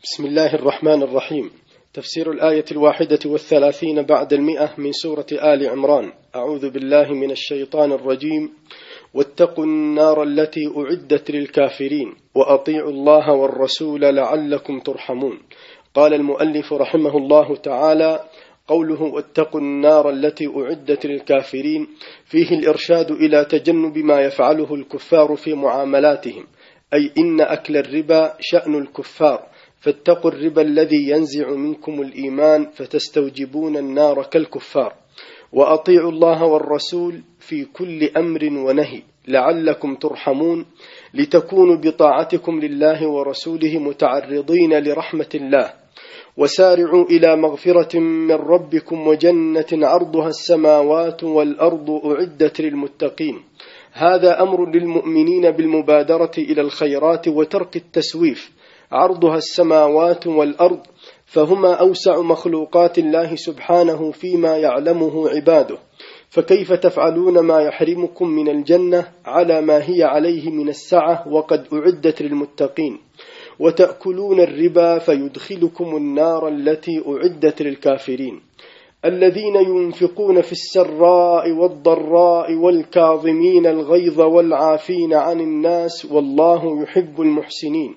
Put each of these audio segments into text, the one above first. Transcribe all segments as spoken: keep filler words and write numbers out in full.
بسم الله الرحمن الرحيم. تفسير الآية الواحدة والثلاثين بعد المئة من سورة آل عمران. أعوذ بالله من الشيطان الرجيم. واتقوا النار التي أعدت للكافرين وأطيعوا الله والرسول لعلكم ترحمون. قال المؤلف رحمه الله تعالى: قوله واتقوا النار التي أعدت للكافرين فيه الإرشاد إلى تجنب ما يفعله الكفار في معاملاتهم، أي إن أكل الربا شأن الكفار، فاتقوا الربا الذي ينزع منكم الإيمان فتستوجبون النار كالكفار. وأطيعوا الله والرسول في كل أمر ونهي لعلكم ترحمون، لتكونوا بطاعتكم لله ورسوله متعرضين لرحمة الله. وسارعوا إلى مغفرة من ربكم وجنة عرضها السماوات والأرض أعدت للمتقين. هذا أمر للمؤمنين بالمبادرة إلى الخيرات وترك التسويف. عرضها السماوات والأرض، فهما أوسع مخلوقات الله سبحانه فيما يعلمه عباده، فكيف تفعلون ما يحرمكم من الجنة على ما هي عليه من السعة وقد أعدت للمتقين، وتأكلون الربا فيدخلكم النار التي أعدت للكافرين. الذين ينفقون في السراء والضراء والكاظمين الغيظ والعافين عن الناس والله يحب المحسنين.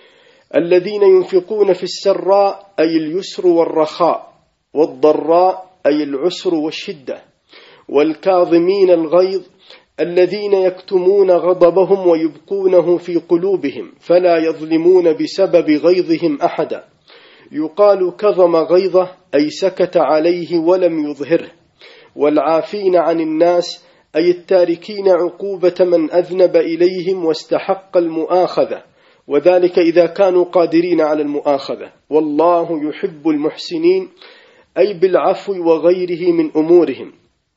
الذين ينفقون في السراء أي اليسر والرخاء، والضراء أي العسر والشدة، والكاظمين الغيظ الذين يكتمون غضبهم ويبقونه في قلوبهم فلا يظلمون بسبب غيظهم أحدا. يقال كظم غيظه أي سكت عليه ولم يظهره. والعافين عن الناس أي التاركين عقوبة من أذنب إليهم واستحق المؤاخذة، وذلك إذا كانوا قادرين على المؤاخذة. والله يحب المحسنين أي بالعفو وغيره من أمورهم.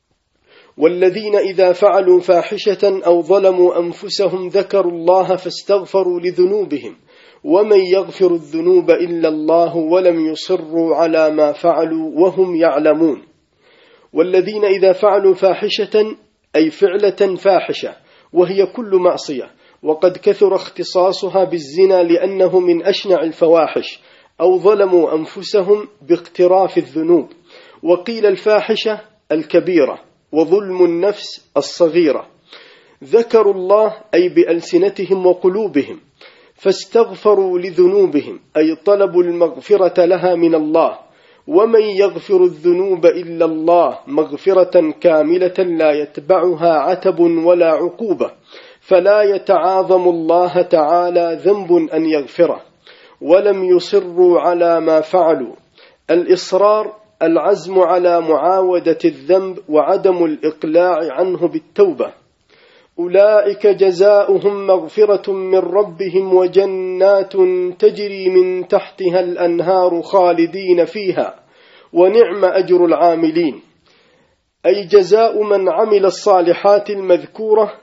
والذين إذا فعلوا فاحشة أو ظلموا أنفسهم ذكروا الله فاستغفروا لذنوبهم ومن يغفر الذنوب إلا الله ولم يصروا على ما فعلوا وهم يعلمون. والذين إذا فعلوا فاحشة أي فعلة فاحشة وهي كل معصية، وقد كثر اختصاصها بالزنا لأنه من أشنع الفواحش، أو ظلموا أنفسهم باقتراف الذنوب. وقيل الفاحشة الكبيرة وظلم النفس الصغيرة. ذكروا الله أي بألسنتهم وقلوبهم، فاستغفروا لذنوبهم أي طلبوا المغفرة لها من الله. ومن يغفر الذنوب إلا الله مغفرة كاملة لا يتبعها عتب ولا عقوبة، فلا يتعاظم الله تعالى ذنب أن يغفره. ولم يصروا على ما فعلوا. الإصرار العزم على معاودة الذنب وعدم الإقلاع عنه بالتوبة. أولئك جزاؤهم مغفرة من ربهم وجنات تجري من تحتها الأنهار خالدين فيها ونعم أجر العاملين، أي جزاء من عمل الصالحات المذكورة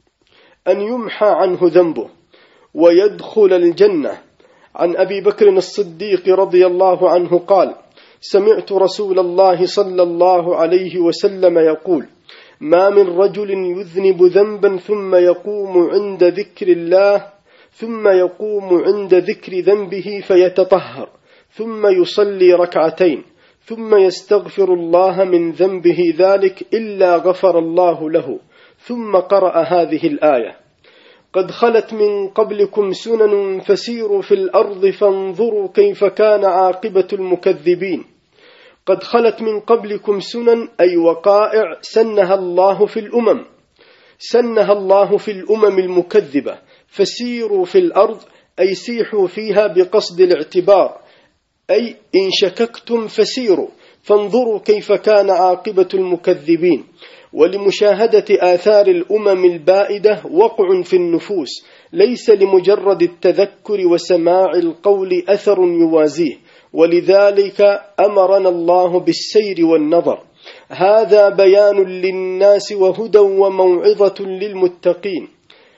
أن يمحى عنه ذنبه ويدخل الجنة. عن أبي بكر الصديق رضي الله عنه قال: سمعت رسول الله صلى الله عليه وسلم يقول: ما من رجل يذنب ذنبا ثم يقوم عند ذكر الله ثم يقوم عند ذكر ذنبه فيتطهر ثم يصلي ركعتين ثم يستغفر الله من ذنبه ذلك إلا غفر الله له. ثم قرأ هذه الآية: قد خلت من قبلكم سنن فسيروا في الأرض فانظروا كيف كان عاقبة المكذبين. قد خلت من قبلكم سنن أي وقائع سنها الله في الأمم سنها الله في الأمم المكذبة. فسيروا في الأرض أي سيحوا فيها بقصد الاعتبار، أي إن شككتم فسيروا فانظروا كيف كان عاقبة المكذبين. ولمشاهدة آثار الأمم البائدة وقع في النفوس، ليس لمجرد التذكر وسماع القول أثر يوازيه، ولذلك أمرنا الله بالسير والنظر. هذا بيان للناس وهدى وموعظة للمتقين.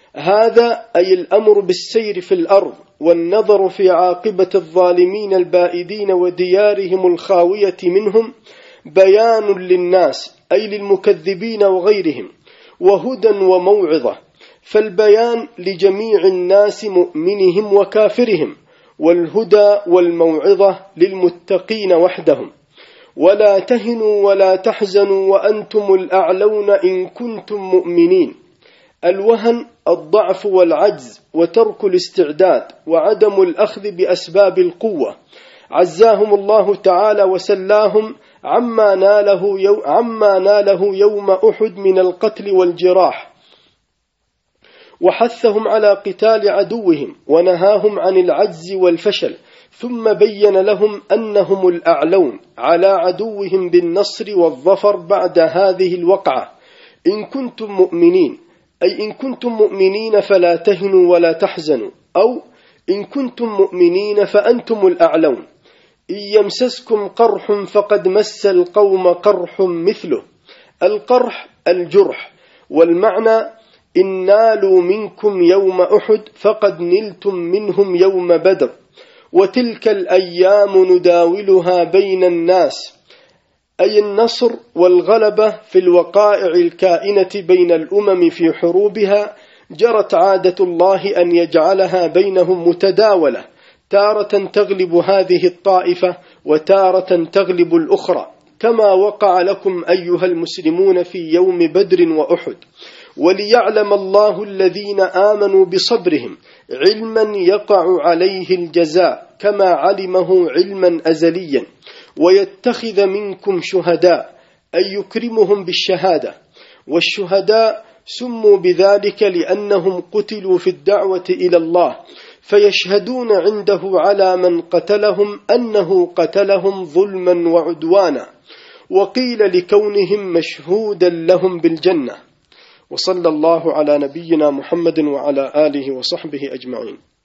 هذا أي الأمر بالسير في الأرض والنظر في عاقبة الظالمين البائدين وديارهم الخاوية منهم بيان للناس أي للمكذبين وغيرهم، وهدى وموعظة. فالبيان لجميع الناس مؤمنهم وكافرهم، والهدى والموعظة للمتقين وحدهم. ولا تهنوا ولا تحزنوا وأنتم الأعلون إن كنتم مؤمنين. الوهن الضعف والعجز وترك الاستعداد وعدم الأخذ بأسباب القوة. عزاهم الله تعالى وسلاهم عما ناله, يو عما ناله يوم أحد من القتل والجراح، وحثهم على قتال عدوهم ونهاهم عن العجز والفشل، ثم بين لهم أنهم الأعلون على عدوهم بالنصر والظفر بعد هذه الوقعة. إن كنتم مؤمنين، أي إن كنتم مؤمنين فلا تهنوا ولا تحزنوا، أو إن كنتم مؤمنين فأنتم الأعلون. إن يمسسكم قرح فقد مس القوم قرح مثله. القرح الجرح، والمعنى إن نالوا منكم يوم أحد فقد نلتم منهم يوم بدر، وتلك الأيام نداولها بين الناس، أي النصر والغلبة في الوقائع الكائنة بين الأمم في حروبها. جرت عادة الله أن يجعلها بينهم متداولة، تارة تغلب هذه الطائفة وتارة تغلب الأخرى، كما وقع لكم أيها المسلمون في يوم بدر وأحد. وليعلم الله الذين آمنوا بصبرهم علما يقع عليه الجزاء كما علمه علما أزليا، ويتخذ منكم شهداء، أي يكرمهم بالشهادة. والشهداء سموا بذلك لأنهم قتلوا في الدعوة إلى الله، فيشهدون عنده على من قتلهم أنه قتلهم ظلما وعدوانا، وقيل لكونهم مشهودا لهم بالجنة. وصلى الله على نبينا محمد وعلى آله وصحبه أجمعين.